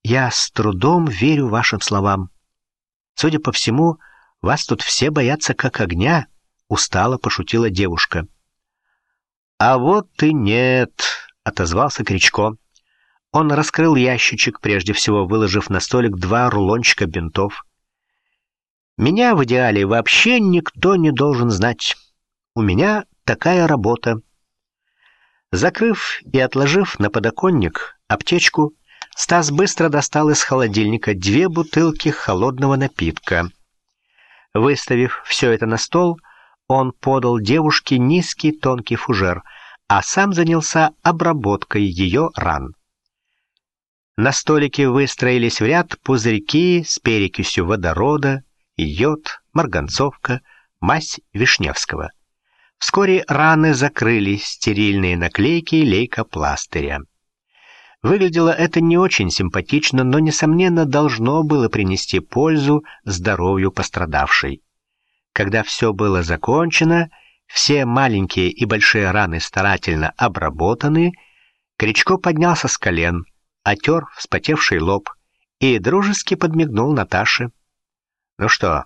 «Я с трудом верю вашим словам. Судя по всему, вас тут все боятся как огня», — устало пошутила девушка. «А вот и нет», — отозвался Кричко. Он раскрыл ящичек, прежде всего выложив на столик 2 рулончика бинтов. «Меня в идеале вообще никто не должен знать. У меня такая работа». Закрыв и отложив на подоконник аптечку, Стас быстро достал из холодильника 2 бутылки холодного напитка. Выставив все это на стол, он подал девушке низкий тонкий фужер, а сам занялся обработкой ее ран. На столике выстроились в ряд пузырьки с перекисью водорода, йод, марганцовка, мазь Вишневского. Вскоре раны закрыли стерильные наклейки лейкопластыря. Выглядело это не очень симпатично, но, несомненно, должно было принести пользу здоровью пострадавшей. Когда все было закончено, все маленькие и большие раны старательно обработаны, Кричко поднялся с колен, отер вспотевший лоб и дружески подмигнул Наташе. «Ну что,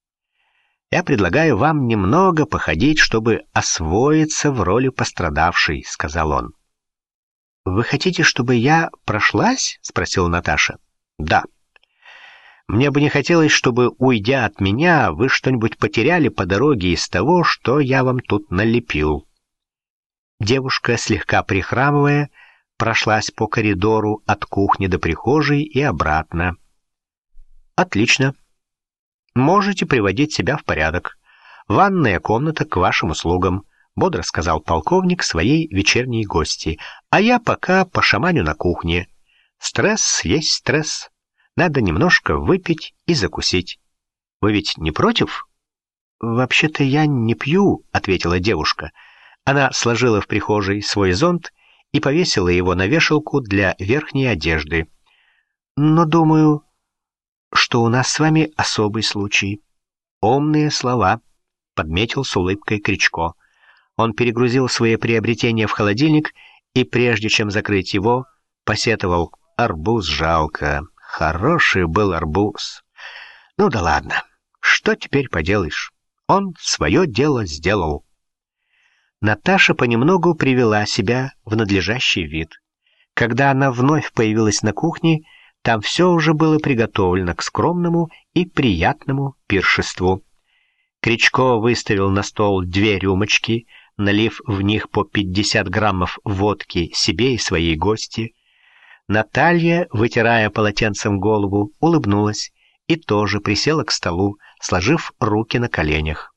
я предлагаю вам немного походить, чтобы освоиться в роли пострадавшей», — сказал он. «Вы хотите, чтобы я прошлась?» — спросила Наташа. «Да. Мне бы не хотелось, чтобы, уйдя от меня, вы что-нибудь потеряли по дороге из того, что я вам тут налепил». Девушка, слегка прихрамывая, прошлась по коридору от кухни до прихожей и обратно. «Отлично. Можете приводить себя в порядок. Ванная комната к вашим услугам», — бодро сказал полковник своей вечерней гости. «А я пока пошаманю на кухне. Стресс есть стресс. Надо немножко выпить и закусить. Вы ведь не против?» «Вообще-то я не пью», — ответила девушка. Она сложила в прихожей свой зонт и повесила его на вешалку для верхней одежды. «Но думаю, что у нас с вами особый случай». «Умные слова», — подметил с улыбкой Кричко. Он перегрузил свои приобретения в холодильник и, прежде чем закрыть его, посетовал: «Арбуз жалко. Хороший был арбуз. Ну да ладно. Что теперь поделаешь? Он свое дело сделал». Наташа понемногу привела себя в надлежащий вид. Когда она вновь появилась на кухне, там все уже было приготовлено к скромному и приятному пиршеству. Кричко выставил на стол 2 рюмочки, налив в них по 50 граммов водки себе и своей гости. Наталья, вытирая полотенцем голову, улыбнулась и тоже присела к столу, сложив руки на коленях.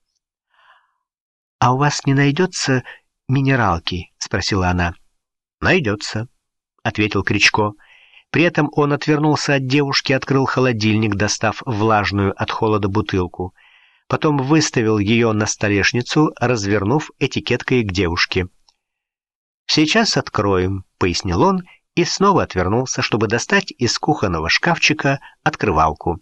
«А у вас не найдется минералки?» — спросила она. «Найдется», — ответил Кричко. При этом он отвернулся от девушки, открыл холодильник, достав влажную от холода бутылку. Потом выставил ее на столешницу, развернув этикеткой к девушке. «Сейчас откроем», — пояснил он, и снова отвернулся, чтобы достать из кухонного шкафчика открывалку.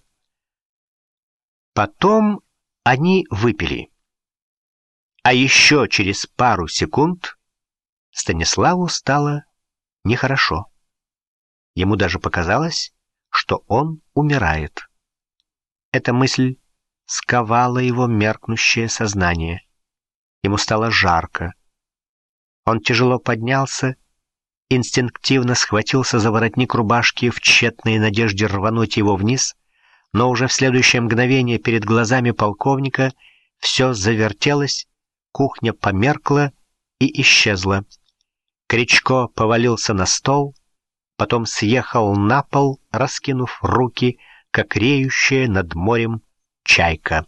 Потом они выпили. А еще через пару секунд Станиславу стало нехорошо. Ему даже показалось, что он умирает. Эта мысль сковала его меркнущее сознание. Ему стало жарко. Он тяжело поднялся, инстинктивно схватился за воротник рубашки в тщетной надежде рвануть его вниз, но уже в следующее мгновение перед глазами полковника все завертелось, кухня померкла и исчезла. Кричко повалился на стол, потом съехал на пол, раскинув руки, как реющая над морем чайка.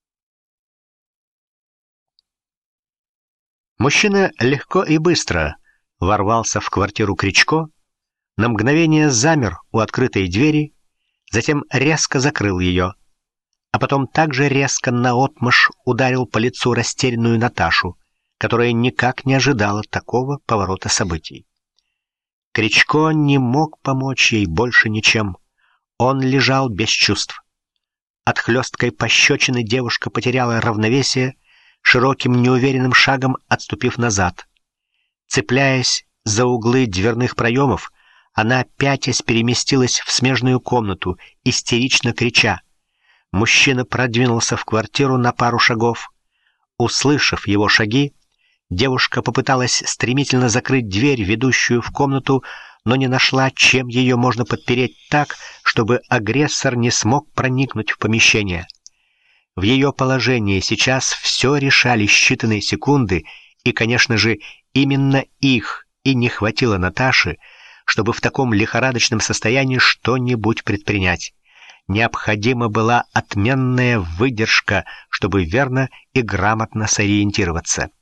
Мужчина легко и быстро ворвался в квартиру Кричко, на мгновение замер у открытой двери, затем резко закрыл ее, а потом также резко наотмашь ударил по лицу растерянную Наташу, которая никак не ожидала такого поворота событий. Кричко не мог помочь ей больше ничем. Он лежал без чувств. От хлесткой пощечины девушка потеряла равновесие, широким неуверенным шагом отступив назад. Цепляясь за углы дверных проемов, Она, пятясь, переместилась в смежную комнату, истерично крича. Мужчина продвинулся в квартиру на пару шагов. Услышав его шаги, девушка попыталась стремительно закрыть дверь, ведущую в комнату, но не нашла, чем ее можно подпереть так, чтобы агрессор не смог проникнуть в помещение. В ее положении сейчас все решали считанные секунды, и, конечно же, именно их и не хватило Наташе, чтобы в таком лихорадочном состоянии что-нибудь предпринять. Необходима была отменная выдержка, чтобы верно и грамотно сориентироваться.